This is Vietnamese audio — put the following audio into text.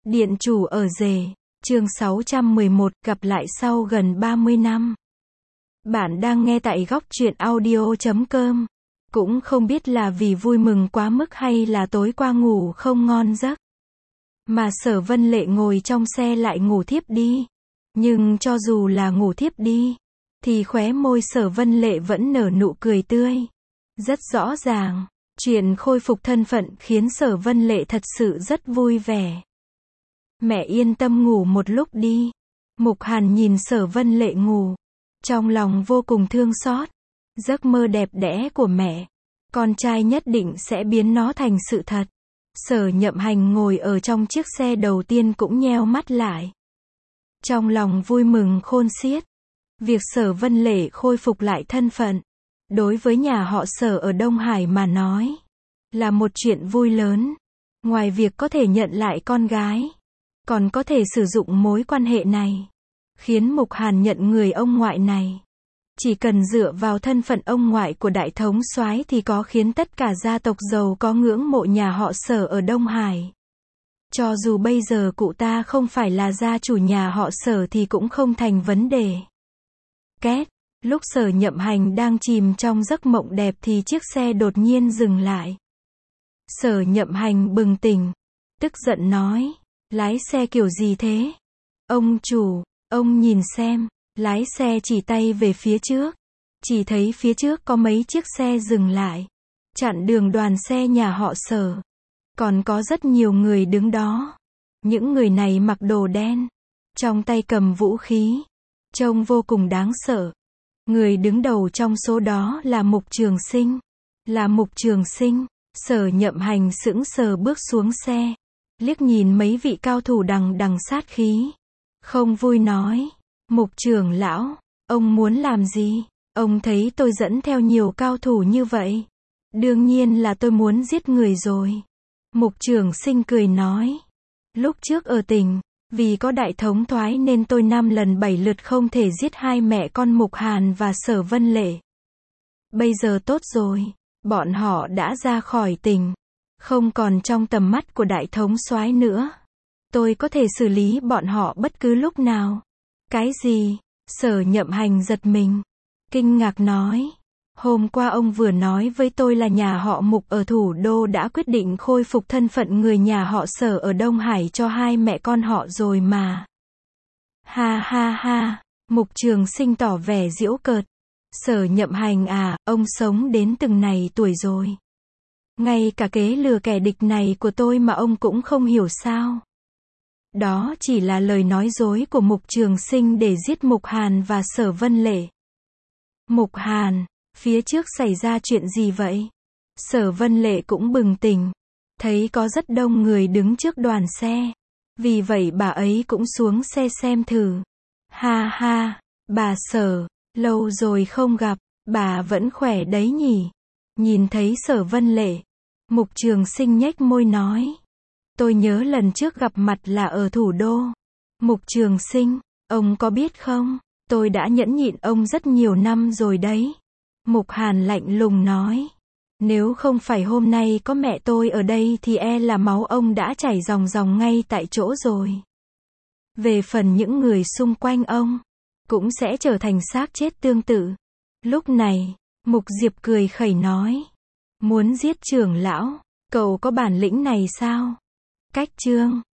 Điện chủ ở rể, chương 611, gặp lại sau gần 30 năm. Bạn đang nghe tại góc truyện audio.com. Cũng không biết là vì vui mừng quá mức hay là tối qua ngủ không ngon giấc, mà Sở Vân Lệ ngồi trong xe lại ngủ thiếp đi. Nhưng cho dù là ngủ thiếp đi, thì khóe môi Sở Vân Lệ vẫn nở nụ cười tươi. Rất rõ ràng, chuyện khôi phục thân phận khiến Sở Vân Lệ thật sự rất vui vẻ. Mẹ yên tâm ngủ một lúc đi. Mục Hàn nhìn Sở Vân Lệ ngủ, trong lòng vô cùng thương xót. Giấc mơ đẹp đẽ của mẹ, con trai nhất định sẽ biến nó thành sự thật. Sở Nhậm Hành ngồi ở trong chiếc xe đầu tiên cũng nheo mắt lại. Trong lòng vui mừng khôn xiết. Việc Sở Vân Lệ khôi phục lại thân phận, đối với nhà họ Sở ở Đông Hải mà nói, là một chuyện vui lớn. Ngoài việc có thể nhận lại con gái, còn có thể sử dụng mối quan hệ này, khiến Mục Hàn nhận người ông ngoại này. Chỉ cần dựa vào thân phận ông ngoại của đại thống soái thì có khiến tất cả gia tộc giàu có ngưỡng mộ nhà họ Sở ở Đông Hải. Cho dù bây giờ cụ ta không phải là gia chủ nhà họ Sở thì cũng không thành vấn đề. Két, lúc Sở Nhậm Hành đang chìm trong giấc mộng đẹp thì chiếc xe đột nhiên dừng lại. Sở Nhậm Hành bừng tỉnh, tức giận nói, lái xe kiểu gì thế? Ông chủ, ông nhìn xem. Lái xe chỉ tay về phía trước. Chỉ thấy phía trước có mấy chiếc xe dừng lại, chặn đường đoàn xe nhà họ Sở. Còn có rất nhiều người đứng đó. Những người này mặc đồ đen, trong tay cầm vũ khí, trông vô cùng đáng sợ. Người đứng đầu trong số đó là Mục Trường Sinh. Là Mục Trường Sinh. Sở Nhậm Hành sững sờ bước xuống xe, liếc nhìn mấy vị cao thủ đằng đằng sát khí, không vui nói, Mục trưởng lão, ông muốn làm gì? Ông thấy tôi dẫn theo nhiều cao thủ như vậy. Đương nhiên là tôi muốn giết người rồi. Mục Trường Sinh cười nói, lúc trước ở tỉnh, vì có đại thống thoái nên tôi 5 lần 7 lượt không thể giết hai mẹ con Mục Hàn và Sở Vân Lệ. Bây giờ tốt rồi, bọn họ đã ra khỏi tỉnh, không còn trong tầm mắt của đại thống soái nữa. Tôi có thể xử lý bọn họ bất cứ lúc nào. Cái gì? Sở Nhậm Hành giật mình, kinh ngạc nói, hôm qua ông vừa nói với tôi là nhà họ Mục ở thủ đô đã quyết định khôi phục thân phận người nhà họ Sở ở Đông Hải cho hai mẹ con họ rồi mà. Ha ha ha, Mục Trường Sinh tỏ vẻ giễu cợt. Sở Nhậm Hành à, ông sống đến từng này tuổi rồi, ngay cả kế lừa kẻ địch này của tôi mà ông cũng không hiểu sao? Đó chỉ là lời nói dối của Mục Trường Sinh để giết Mục Hàn và Sở Vân Lệ. Mục Hàn, phía trước xảy ra chuyện gì vậy? Sở Vân Lệ cũng bừng tỉnh, thấy có rất đông người đứng trước đoàn xe, vì vậy bà ấy cũng xuống xe xem thử. Ha ha, bà Sở, lâu rồi không gặp, bà vẫn khỏe đấy nhỉ? Nhìn thấy Sở Vân Lệ, Mục Trường Sinh nhếch môi nói, tôi nhớ lần trước gặp mặt là ở thủ đô. Mục Trường Sinh, ông có biết không, tôi đã nhẫn nhịn ông rất nhiều năm rồi đấy. Mục Hàn lạnh lùng nói, nếu không phải hôm nay có mẹ tôi ở đây thì e là máu ông đã chảy ròng ròng ngay tại chỗ rồi. Về phần những người xung quanh ông, cũng sẽ trở thành xác chết tương tự. Lúc này, Mục Diệp cười khẩy nói, muốn giết trưởng lão, cậu có bản lĩnh này sao? Cách chương